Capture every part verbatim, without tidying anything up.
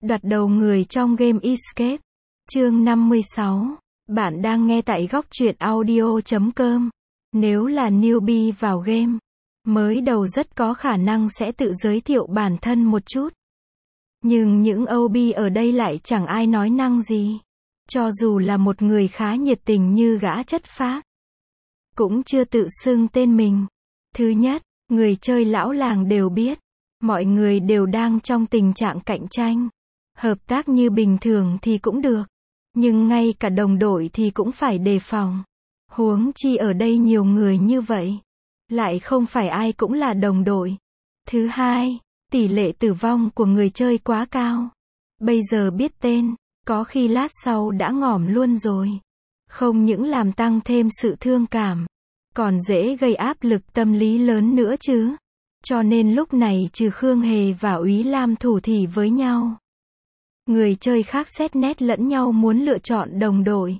Đoạt đầu người trong game Escape. Chương năm mươi sáu. Bạn đang nghe tại góc truyện audio chấm com. Nếu là newbie vào game, mới đầu rất có khả năng sẽ tự giới thiệu bản thân một chút. Nhưng những ô bê ở đây lại chẳng ai nói năng gì. Cho dù là một người khá nhiệt tình như gã chất phác, cũng chưa tự xưng tên mình. Thứ nhất, người chơi lão làng đều biết, mọi người đều đang trong tình trạng cạnh tranh. Hợp tác như bình thường thì cũng được, nhưng ngay cả đồng đội thì cũng phải đề phòng. Huống chi ở đây nhiều người như vậy, lại không phải ai cũng là đồng đội. Thứ hai, tỷ lệ tử vong của người chơi quá cao. Bây giờ biết tên, có khi lát sau đã ngỏm luôn rồi. Không những làm tăng thêm sự thương cảm, còn dễ gây áp lực tâm lý lớn nữa chứ. Cho nên lúc này trừ Khương Hề và Úy Lam thủ thỉ với nhau, người chơi khác xét nét lẫn nhau muốn lựa chọn đồng đội.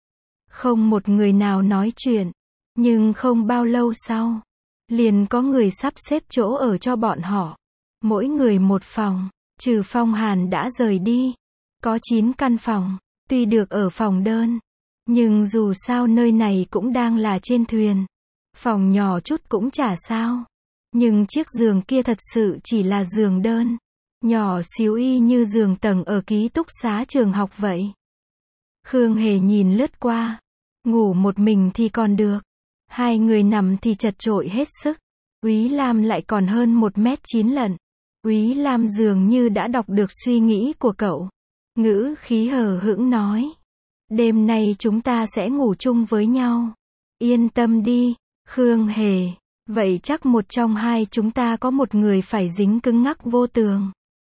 Không một người nào nói chuyện, nhưng không bao lâu sau, liền có người sắp xếp chỗ ở cho bọn họ. Mỗi người một phòng, trừ Phong Hàn đã rời đi. Có chín căn phòng, tuy được ở phòng đơn, nhưng dù sao nơi này cũng đang là trên thuyền. Phòng nhỏ chút cũng chả sao. Nhưng chiếc giường kia thật sự chỉ là giường đơn, nhỏ xíu y như giường tầng ở ký túc xá trường học vậy. Khương Hề nhìn lướt qua, ngủ một mình thì còn được, hai người nằm thì chật chội hết sức. Úy Lam lại còn hơn một mét chín lận. Úy Lam dường như đã đọc được suy nghĩ của cậu, ngữ khí hờ hững nói: đêm nay chúng ta sẽ ngủ chung với nhau. Yên tâm đi, Khương Hề. Vậy chắc một trong hai chúng ta có một người phải dính cứng ngắc vô tường,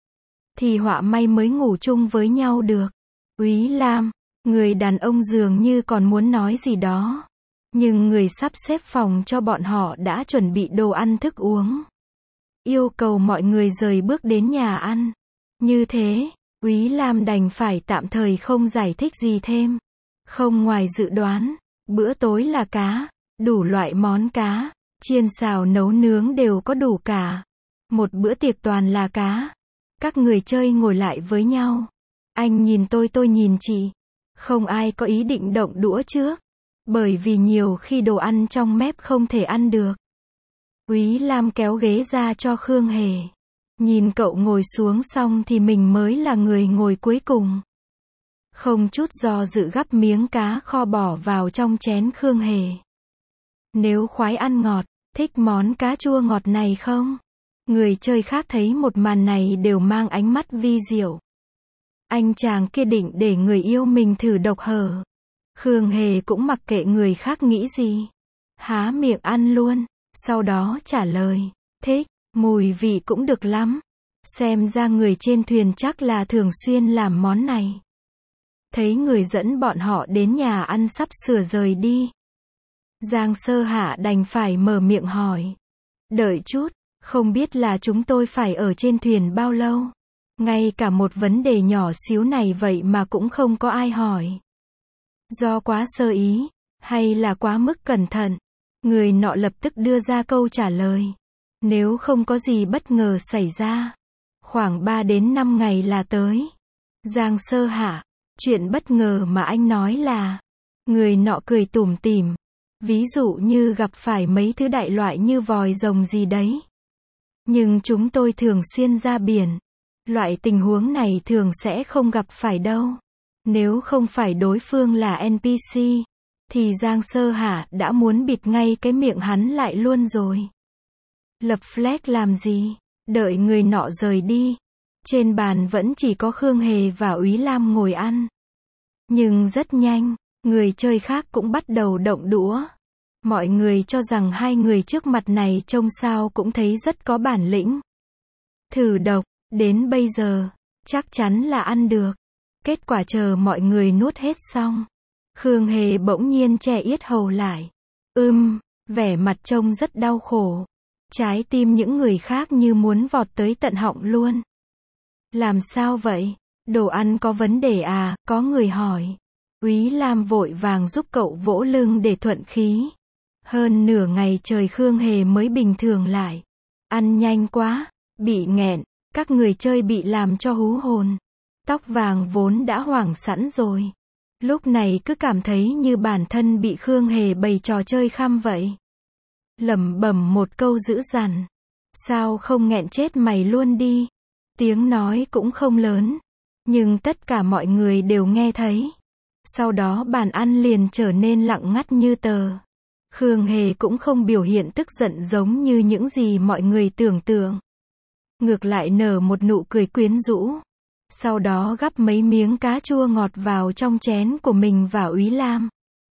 thì họa may mới ngủ chung với nhau được. Úy Lam, người đàn ông dường như còn muốn nói gì đó, nhưng người sắp xếp phòng cho bọn họ đã chuẩn bị đồ ăn thức uống, yêu cầu mọi người rời bước đến nhà ăn. Như thế, Úy Lam đành phải tạm thời không giải thích gì thêm. Không ngoài dự đoán, bữa tối là cá, đủ loại món cá, chiên xào nấu nướng đều có đủ cả. Một bữa tiệc toàn là cá. Các người chơi ngồi lại với nhau. Anh nhìn tôi tôi nhìn chị. Không ai có ý định động đũa trước, bởi vì nhiều khi đồ ăn trong mép không thể ăn được. Úy Lam kéo ghế ra cho Khương Hề. Nhìn cậu ngồi xuống xong thì mình mới là người ngồi cuối cùng. Không chút do dự gắp miếng cá kho bỏ vào trong chén Khương Hề. Nếu khoái ăn ngọt, thích món cá chua ngọt này không? Người chơi khác thấy một màn này đều mang ánh mắt vi diệu. Anh chàng kia định để người yêu mình thử độc hở. Khương Hề cũng mặc kệ người khác nghĩ gì, há miệng ăn luôn, sau đó trả lời: thích, mùi vị cũng được lắm. Xem ra người trên thuyền chắc là thường xuyên làm món này. Thấy người dẫn bọn họ đến nhà ăn sắp sửa rời đi, Giang Sơ Hạ đành phải mở miệng hỏi: đợi chút, không biết là chúng tôi phải ở trên thuyền bao lâu? Ngay cả một vấn đề nhỏ xíu này vậy mà cũng không có ai hỏi. Do quá sơ ý, hay là quá mức cẩn thận? Người nọ lập tức đưa ra câu trả lời: nếu không có gì bất ngờ xảy ra, khoảng ba đến năm ngày là tới. Giang Sơ Hạ, chuyện bất ngờ mà anh nói là? Người nọ cười tủm tỉm. Ví dụ như gặp phải mấy thứ đại loại như vòi rồng gì đấy. Nhưng chúng tôi thường xuyên ra biển. Loại tình huống này thường sẽ không gặp phải đâu. Nếu không phải đối phương là en pê xê, thì Giang Sơ Hạ đã muốn bịt ngay cái miệng hắn lại luôn rồi. Lập flag làm gì? Đợi người nọ rời đi, trên bàn vẫn chỉ có Khương Hề và Úy Lam ngồi ăn. Nhưng rất nhanh, người chơi khác cũng bắt đầu động đũa. Mọi người cho rằng hai người trước mặt này trông sao cũng thấy rất có bản lĩnh. Thử độc, đến bây giờ, chắc chắn là ăn được. Kết quả chờ mọi người nuốt hết xong, Khương Hề bỗng nhiên che yết hầu lại. Ưm, vẻ mặt trông rất đau khổ. Trái tim những người khác như muốn vọt tới tận họng luôn. Làm sao vậy? Đồ ăn có vấn đề à? Có người hỏi. Úy Lam vội vàng giúp cậu vỗ lưng để thuận khí. Hơn nửa ngày trời Khương Hề mới bình thường lại. Ăn nhanh quá, bị nghẹn, các người chơi bị làm cho hú hồn. Tóc vàng vốn đã hoảng sẵn rồi. Lúc này cứ cảm thấy như bản thân bị Khương Hề bày trò chơi khăm vậy. Lẩm bẩm một câu dữ dằn. Sao không nghẹn chết mày luôn đi. Tiếng nói cũng không lớn. Nhưng tất cả mọi người đều nghe thấy. Sau đó bàn ăn liền trở nên lặng ngắt như tờ. Khương Hề cũng không biểu hiện tức giận giống như những gì mọi người tưởng tượng. Ngược lại nở một nụ cười quyến rũ. Sau đó gắp mấy miếng cá chua ngọt vào trong chén của mình và Úy Lam.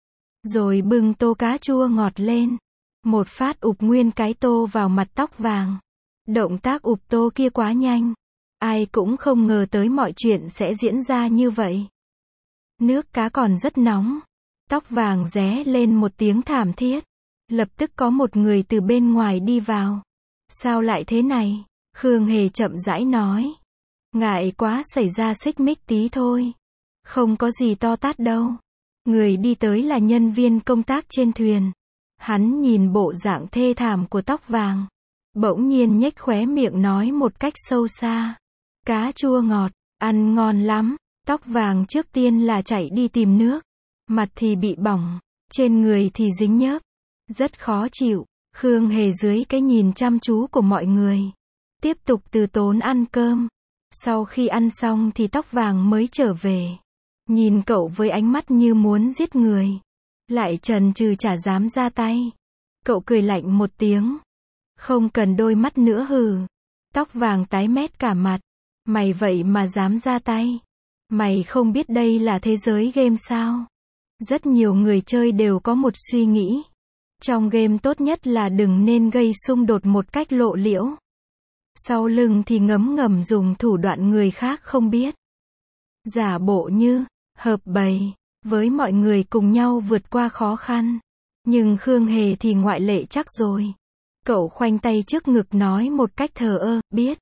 Rồi bưng tô cá chua ngọt lên. Một phát ụp nguyên cái tô vào mặt tóc vàng. Động tác ụp tô kia quá nhanh. Ai cũng không ngờ tới mọi chuyện sẽ diễn ra như vậy. Nước cá còn rất nóng. Tóc vàng ré lên một tiếng thảm thiết. Lập tức có một người từ bên ngoài đi vào. Sao lại thế này? Khương Hề chậm rãi nói. Ngại quá xảy ra xích mích tí thôi. Không có gì to tát đâu. Người đi tới là nhân viên công tác trên thuyền. Hắn nhìn bộ dạng thê thảm của tóc vàng. Bỗng nhiên nhếch khóe miệng nói một cách sâu xa. Cá chua ngọt, ăn ngon lắm. Tóc vàng trước tiên là chạy đi tìm nước. Mặt thì bị bỏng, trên người thì dính nhớp. Rất khó chịu. Khương Hề dưới cái nhìn chăm chú của mọi người. Tiếp tục từ tốn ăn cơm. Sau khi ăn xong thì tóc vàng mới trở về. Nhìn cậu với ánh mắt như muốn giết người. Lại chần chừ chả dám ra tay. Cậu cười lạnh một tiếng. Không cần đôi mắt nữa hừ. Tóc vàng tái mét cả mặt. Mày vậy mà dám ra tay. Mày không biết đây là thế giới game sao? Rất nhiều người chơi đều có một suy nghĩ. Trong game tốt nhất là đừng nên gây xung đột một cách lộ liễu. Sau lưng thì ngấm ngầm dùng thủ đoạn người khác không biết. Giả bộ như, hợp bầy, với mọi người cùng nhau vượt qua khó khăn. Nhưng Khương Hề thì ngoại lệ chắc rồi. Cậu khoanh tay trước ngực nói một cách thờ ơ, biết.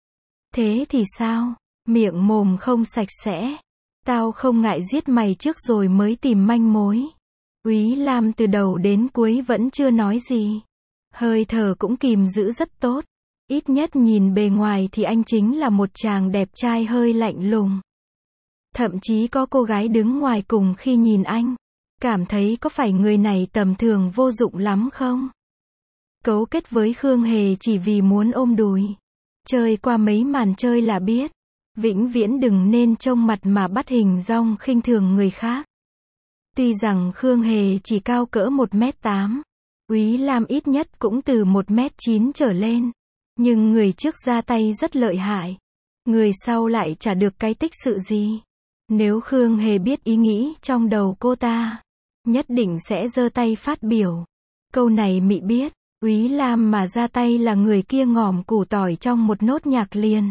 Thế thì sao? Miệng mồm không sạch sẽ. Tao không ngại giết mày trước rồi mới tìm manh mối. Úy Lam từ đầu đến cuối vẫn chưa nói gì. Hơi thở cũng kìm giữ rất tốt. Ít nhất nhìn bề ngoài thì anh chính là một chàng đẹp trai hơi lạnh lùng. Thậm chí có cô gái đứng ngoài cùng khi nhìn anh. Cảm thấy có phải người này tầm thường vô dụng lắm không? Cấu kết với Khương Hề chỉ vì muốn ôm đùi. Chơi qua mấy màn chơi là biết. Vĩnh viễn đừng nên trông mặt mà bắt hình dong khinh thường người khác. Tuy rằng Khương Hề chỉ cao cỡ một mét tám. Úy Lam ít nhất cũng từ một mét chín trở lên. Nhưng người trước ra tay rất lợi hại. Người sau lại chả được cái tích sự gì. Nếu Khương Hề biết ý nghĩ trong đầu cô ta, nhất định sẽ giơ tay phát biểu. Câu này mị biết, Úy Lam mà ra tay là người kia ngòm củ tỏi trong một nốt nhạc liền.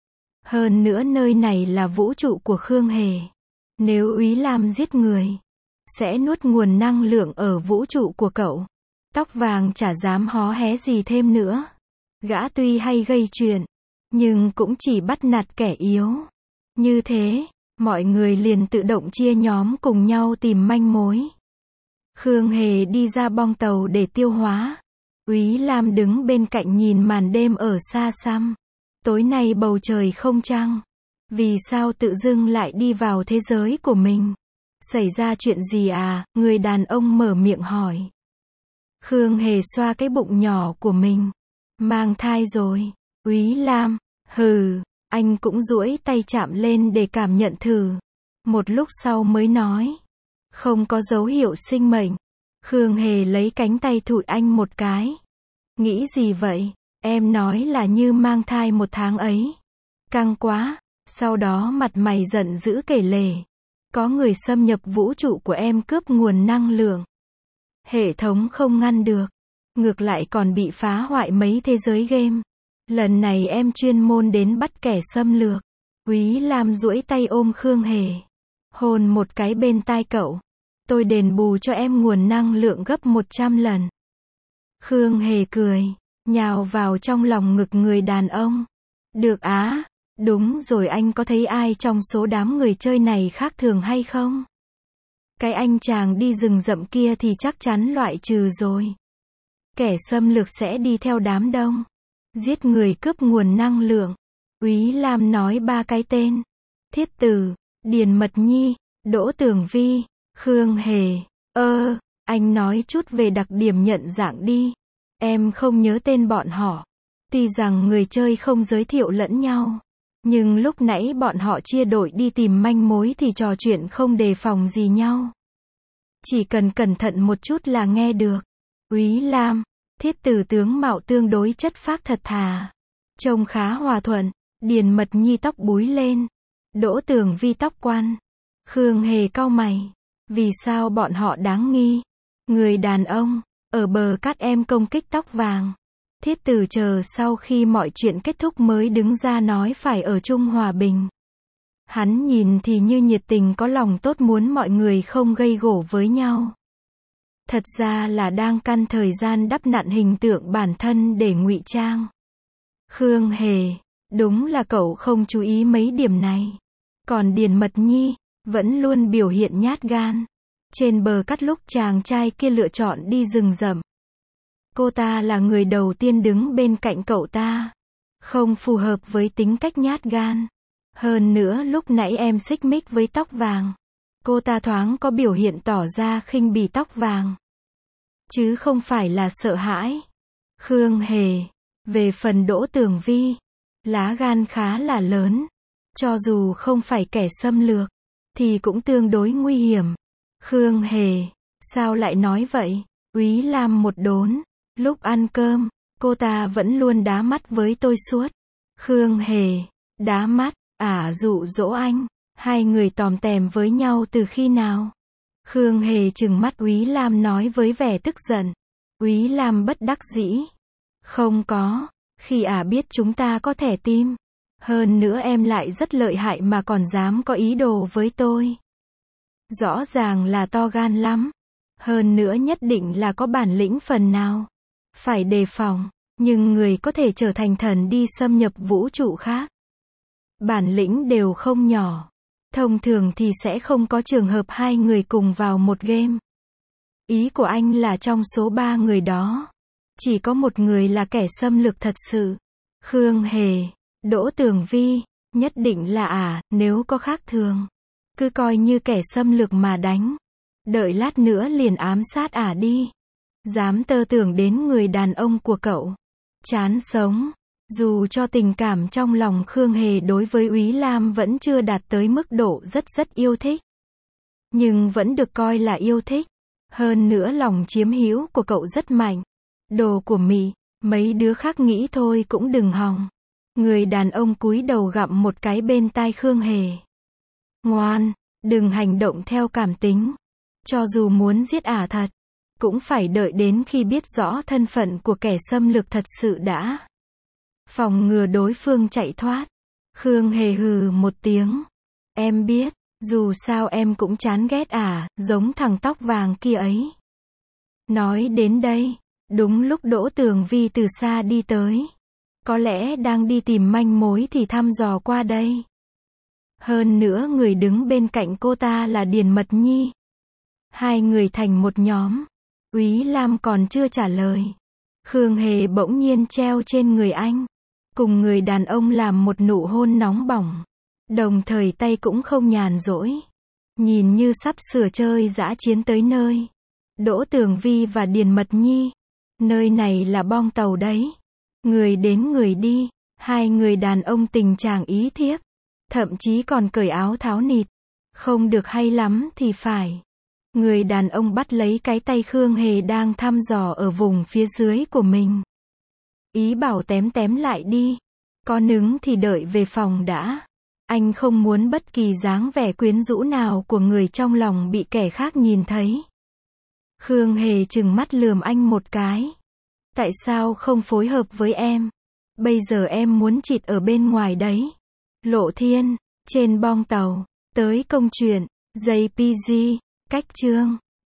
Hơn nữa nơi này là vũ trụ của Khương Hề. Nếu Úy Lam giết người, sẽ nuốt nguồn năng lượng ở vũ trụ của cậu. Tóc vàng chả dám hó hé gì thêm nữa. Gã tuy hay gây chuyện, nhưng cũng chỉ bắt nạt kẻ yếu. Như thế, mọi người liền tự động chia nhóm cùng nhau tìm manh mối. Khương Hề đi ra bong tàu để tiêu hóa. Úy Lam đứng bên cạnh nhìn màn đêm ở xa xăm. Tối nay bầu trời không trăng. Vì sao tự dưng lại đi vào thế giới của mình? Xảy ra chuyện gì à? Người đàn ông mở miệng hỏi. Khương Hề xoa cái bụng nhỏ của mình. Mang thai rồi. Úy Lam, hừ, anh cũng duỗi tay chạm lên để cảm nhận thử. Một lúc sau mới nói. Không có dấu hiệu sinh mệnh. Khương Hề lấy cánh tay thụi anh một cái. Nghĩ gì vậy? Em nói là như mang thai một tháng ấy. Căng quá. Sau đó mặt mày giận dữ kể lể. Có người xâm nhập vũ trụ của em cướp nguồn năng lượng. Hệ thống không ngăn được. Ngược lại còn bị phá hoại mấy thế giới game. Lần này em chuyên môn đến bắt kẻ xâm lược. Úy Lam duỗi tay ôm Khương Hề. Hôn một cái bên tai cậu. Tôi đền bù cho em nguồn năng lượng gấp một trăm lần. Khương Hề cười. Nhào vào trong lòng ngực người đàn ông. Được á. Đúng rồi, anh có thấy ai trong số đám người chơi này khác thường hay không? Cái anh chàng đi rừng rậm kia thì chắc chắn loại trừ rồi. Kẻ xâm lược sẽ đi theo đám đông. Giết người cướp nguồn năng lượng. Úy Lam nói ba cái tên. Thiết Từ, Điền Mật Nhi, Đỗ Tường Vi, Khương Hề. Ơ, anh nói chút về đặc điểm nhận dạng đi. Em không nhớ tên bọn họ. Tuy rằng người chơi không giới thiệu lẫn nhau, nhưng lúc nãy bọn họ chia đội đi tìm manh mối thì trò chuyện không đề phòng gì nhau. Chỉ cần cẩn thận một chút là nghe được. Úy Lam, Thiết Từ tướng mạo tương đối chất phác thật thà, trông khá hòa thuận. Điền Mật Nhi tóc búi lên, Đỗ Tường Vi tóc quăn. Khương Hề cau mày. Vì sao bọn họ đáng nghi? Người đàn ông, ở bờ cát em công kích tóc vàng. Thiết Từ chờ sau khi mọi chuyện kết thúc mới đứng ra nói phải ở chung hòa bình. Hắn nhìn thì như nhiệt tình có lòng tốt muốn mọi người không gây gổ với nhau. Thật ra là đang căn thời gian đắp nặn hình tượng bản thân để ngụy trang. Khương Hề, đúng là cậu không chú ý mấy điểm này. Còn Điền Mật Nhi, vẫn luôn biểu hiện nhát gan. Trên bờ cát lúc chàng trai kia lựa chọn đi rừng rậm, cô ta là người đầu tiên đứng bên cạnh cậu ta. Không phù hợp với tính cách nhát gan. Hơn nữa lúc nãy em xích mích với tóc vàng, cô ta thoáng có biểu hiện tỏ ra khinh bỉ tóc vàng, chứ không phải là sợ hãi. Khương Hề, về phần Đỗ Tường Vi, lá gan khá là lớn. Cho dù không phải kẻ xâm lược, thì cũng tương đối nguy hiểm. Khương Hề, sao lại nói vậy? Úy Lam một đốn. Lúc ăn cơm, cô ta vẫn luôn đá mắt với tôi suốt. Khương Hề, đá mắt, à dụ dỗ anh. Hai người tòm tèm với nhau từ khi nào? Khương Hề trừng mắt Úy Lam nói với vẻ tức giận. Úy Lam bất đắc dĩ. Không có, khi ả à biết chúng ta có thẻ tim. Hơn nữa em lại rất lợi hại mà còn dám có ý đồ với tôi. Rõ ràng là to gan lắm. Hơn nữa nhất định là có bản lĩnh phần nào. Phải đề phòng, nhưng người có thể trở thành thần đi xâm nhập vũ trụ khác. Bản lĩnh đều không nhỏ. Thông thường thì sẽ không có trường hợp hai người cùng vào một game. Ý của anh là trong số ba người đó, chỉ có một người là kẻ xâm lược thật sự. Khương Hề, Đỗ Tường Vi, nhất định là ả, à, nếu có khác thường, cứ coi như kẻ xâm lược mà đánh. Đợi lát nữa liền ám sát ả à đi. Dám tơ tưởng đến người đàn ông của cậu. Chán sống. Dù cho tình cảm trong lòng Khương Hề đối với Úy Lam vẫn chưa đạt tới mức độ rất rất yêu thích, nhưng vẫn được coi là yêu thích. Hơn nữa lòng chiếm hữu của cậu rất mạnh. Đồ của mị, mấy đứa khác nghĩ thôi cũng đừng hòng. Người đàn ông cúi đầu gặm một cái bên tai Khương Hề. Ngoan, đừng hành động theo cảm tính. Cho dù muốn giết ả thật, cũng phải đợi đến khi biết rõ thân phận của kẻ xâm lược thật sự đã. Phòng ngừa đối phương chạy thoát. Khương Hề hừ một tiếng. Em biết, dù sao em cũng chán ghét ả, giống thằng tóc vàng kia ấy. Nói đến đây, đúng lúc Đỗ Tường Vi từ xa đi tới. Có lẽ đang đi tìm manh mối thì thăm dò qua đây. Hơn nữa người đứng bên cạnh cô ta là Điền Mật Nhi. Hai người thành một nhóm. Úy Lam còn chưa trả lời. Khương Hề bỗng nhiên treo trên người anh. Cùng người đàn ông làm một nụ hôn nóng bỏng. Đồng thời tay cũng không nhàn rỗi. Nhìn như sắp sửa chơi dã chiến tới nơi. Đỗ Tường Vi và Điền Mật Nhi. Nơi này là bong tàu đấy. Người đến người đi. Hai người đàn ông tình trạng ý thiếp. Thậm chí còn cởi áo tháo nịt. Không được hay lắm thì phải. Người đàn ông bắt lấy cái tay Khương Hề đang thăm dò ở vùng phía dưới của mình. Ý bảo tém tém lại đi. Có nứng thì đợi về phòng đã. Anh không muốn bất kỳ dáng vẻ quyến rũ nào của người trong lòng bị kẻ khác nhìn thấy. Khương Hề trừng mắt lườm anh một cái. Tại sao không phối hợp với em? Bây giờ em muốn chịt ở bên ngoài đấy. Lộ Thiên, trên bong tàu, tới công chuyện, gi pê giê, cách chương.